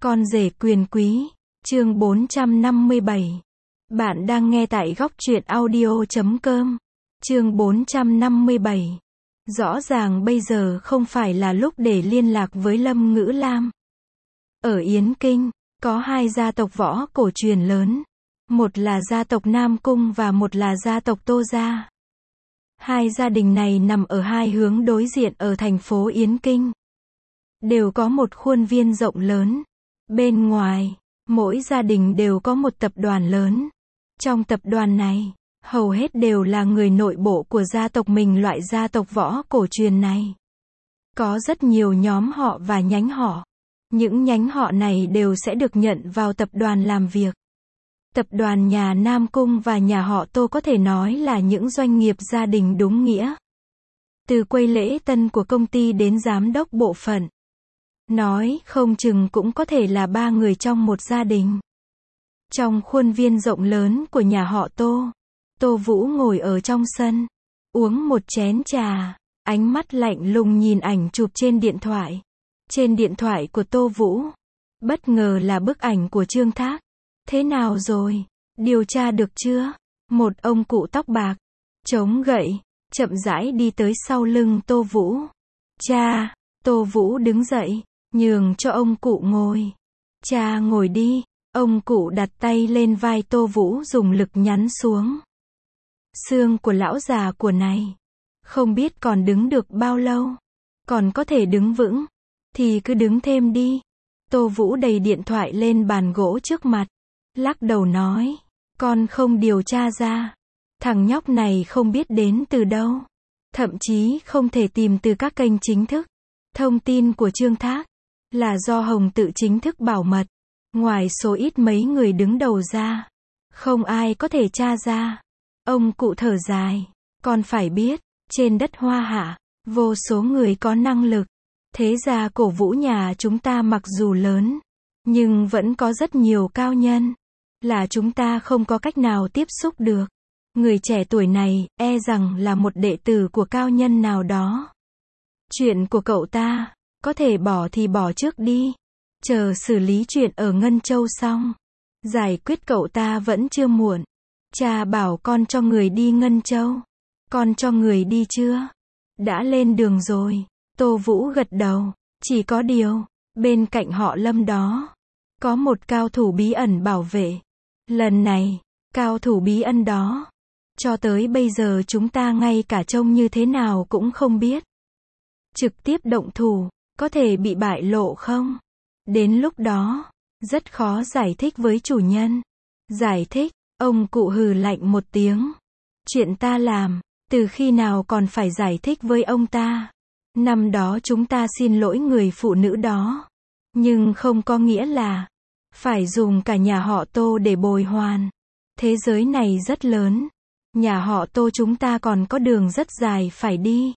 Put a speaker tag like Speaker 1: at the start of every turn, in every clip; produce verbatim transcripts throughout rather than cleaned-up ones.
Speaker 1: Con rể quyền quý, chương bốn trăm năm mươi bảy. Bạn đang nghe tại góc truyện audio chấm com. Chương bốn trăm năm mươi bảy. Rõ ràng bây giờ không phải là lúc để liên lạc với Lâm Ngữ Lam. Ở Yến Kinh, có hai gia tộc võ cổ truyền lớn. Một là gia tộc Nam Cung và một là gia tộc Tô Gia. Hai gia đình này nằm ở hai hướng đối diện ở thành phố Yến Kinh. Đều có một khuôn viên rộng lớn. Bên ngoài, mỗi gia đình đều có một tập đoàn lớn. Trong tập đoàn này, hầu hết đều là người nội bộ của gia tộc mình, loại gia tộc võ cổ truyền này. Có rất nhiều nhóm họ và nhánh họ. Những nhánh họ này đều sẽ được nhận vào tập đoàn làm việc. Tập đoàn nhà Nam Cung và nhà họ Tô có thể nói là những doanh nghiệp gia đình đúng nghĩa. Từ quầy lễ tân của công ty đến giám đốc bộ phận. Nói không chừng cũng có thể là ba người trong một gia đình. Trong khuôn viên rộng lớn của nhà họ Tô, Tô Vũ ngồi ở trong sân, uống một chén trà, ánh mắt lạnh lùng nhìn ảnh chụp trên điện thoại. Trên điện thoại của Tô Vũ, bất ngờ là bức ảnh của Trương Thác. Thế nào rồi? Điều tra được chưa? Một ông cụ tóc bạc, chống gậy, chậm rãi đi tới sau lưng Tô Vũ. Cha, Tô Vũ đứng dậy, nhường cho ông cụ ngồi. Cha ngồi đi. Ông cụ đặt tay lên vai Tô Vũ dùng lực nhắn xuống. Xương của lão già của này, không biết còn đứng được bao lâu. Còn có thể đứng vững, thì cứ đứng thêm đi. Tô Vũ đầy điện thoại lên bàn gỗ trước mặt, lắc đầu nói, con không điều tra ra. Thằng nhóc này không biết đến từ đâu. Thậm chí không thể tìm từ các kênh chính thức. Thông tin của Trương Thác là do Hồng tự chính thức bảo mật. Ngoài số ít mấy người đứng đầu ra, không ai có thể tra ra. Ông cụ thở dài, con phải biết, trên đất Hoa Hạ, vô số người có năng lực. Thế gia cổ vũ nhà chúng ta mặc dù lớn, nhưng vẫn có rất nhiều cao nhân, là chúng ta không có cách nào tiếp xúc được. Người trẻ tuổi này, e rằng là một đệ tử của cao nhân nào đó. Chuyện của cậu ta, có thể bỏ thì bỏ trước đi. Chờ xử lý chuyện ở Ngân Châu xong, giải quyết cậu ta vẫn chưa muộn. Cha bảo con cho người đi Ngân Châu. Con cho người đi chưa? Đã lên đường rồi. Tô Vũ gật đầu. Chỉ có điều, bên cạnh họ Lâm đó, có một cao thủ bí ẩn bảo vệ. Lần này, cao thủ bí ẩn đó, cho tới bây giờ chúng ta ngay cả trông như thế nào cũng không biết. Trực tiếp động thủ, có thể bị bại lộ không? Đến lúc đó, rất khó giải thích với chủ nhân. Giải thích, ông cụ hừ lạnh một tiếng. Chuyện ta làm, từ khi nào còn phải giải thích với ông ta? Năm đó chúng ta xin lỗi người phụ nữ đó. Nhưng không có nghĩa là phải dùng cả nhà họ Tô để bồi hoàn. Thế giới này rất lớn. Nhà họ Tô chúng ta còn có đường rất dài phải đi.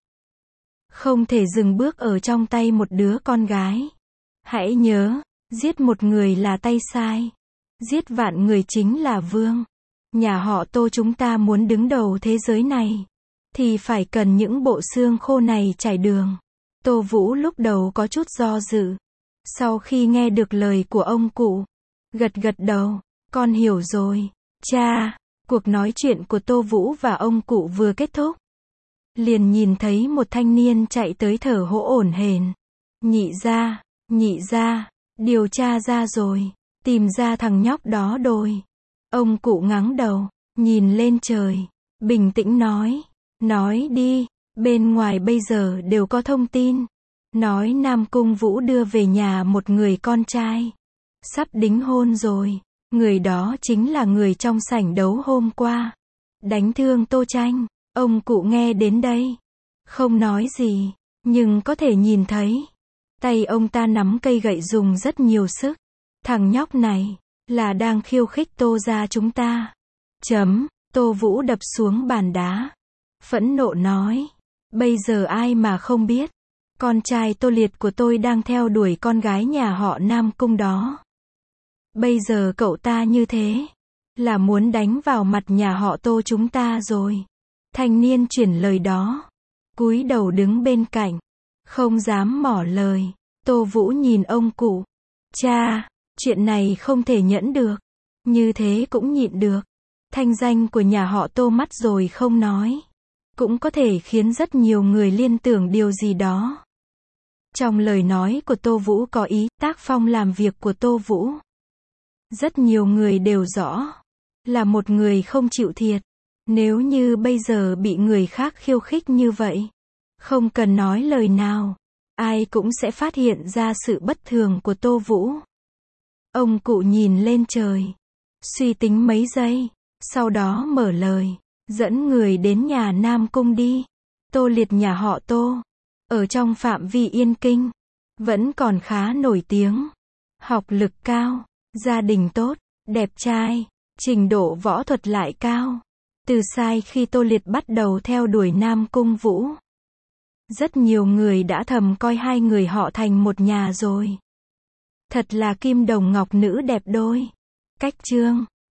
Speaker 1: Không thể dừng bước ở trong tay một đứa con gái. Hãy nhớ, giết một người là tay sai. Giết vạn người chính là vương. Nhà họ Tô chúng ta muốn đứng đầu thế giới này, thì phải cần những bộ xương khô này trải đường. Tô Vũ lúc đầu có chút do dự. Sau khi nghe được lời của ông cụ, gật gật đầu, con hiểu rồi. Cha, cuộc nói chuyện của Tô Vũ và ông cụ vừa kết thúc. Liền nhìn thấy một thanh niên chạy tới thở hổn ổn hển. Nhị gia, nhị gia, điều tra ra rồi, tìm ra thằng nhóc đó rồi. Ông cụ ngáng đầu, nhìn lên trời, bình tĩnh nói, nói đi, bên ngoài bây giờ đều có thông tin. Nói Nam Cung Vũ đưa về nhà một người con trai, sắp đính hôn rồi. Người đó chính là người trong sảnh đấu hôm qua, đánh thương Tô Tranh. Ông cụ nghe đến đây, không nói gì, nhưng có thể nhìn thấy, tay ông ta nắm cây gậy dùng rất nhiều sức. Thằng nhóc này, là đang khiêu khích Tô gia chúng ta. Chấm, Tô Vũ đập xuống bàn đá. Phẫn nộ nói, bây giờ ai mà không biết, con trai Tô Liệt của tôi đang theo đuổi con gái nhà họ Nam Cung đó. Bây giờ cậu ta như thế, là muốn đánh vào mặt nhà họ Tô chúng ta rồi. Thanh niên chuyển lời đó, cúi đầu đứng bên cạnh, không dám mỏ lời. Tô Vũ nhìn ông cụ. Cha, Chuyện này không thể nhẫn được. Như thế cũng nhịn được. Thanh danh của nhà họ Tô mất rồi không nói. Cũng có thể khiến rất nhiều người liên tưởng điều gì đó. Trong lời nói của Tô Vũ có ý, tác phong làm việc của Tô Vũ. Rất nhiều người đều rõ. Là một người không chịu thiệt. Nếu như bây giờ bị người khác khiêu khích như vậy. Không cần nói lời nào. Ai cũng sẽ phát hiện ra sự bất thường của Tô Vũ. Ông cụ nhìn lên trời. Suy tính mấy giây. Sau đó mở lời. Dẫn người đến nhà Nam Cung đi. Tô Liệt nhà họ Tô. Ở trong phạm vi Yên Kinh. Vẫn còn khá nổi tiếng. Học lực cao. Gia đình tốt. Đẹp trai. Trình độ võ thuật lại cao. Từ sai khi Tô Liệt bắt đầu theo đuổi Nam Cung Vũ. Rất nhiều người đã thầm coi hai người họ thành một nhà rồi. Thật là kim đồng ngọc nữ đẹp đôi. Cách chương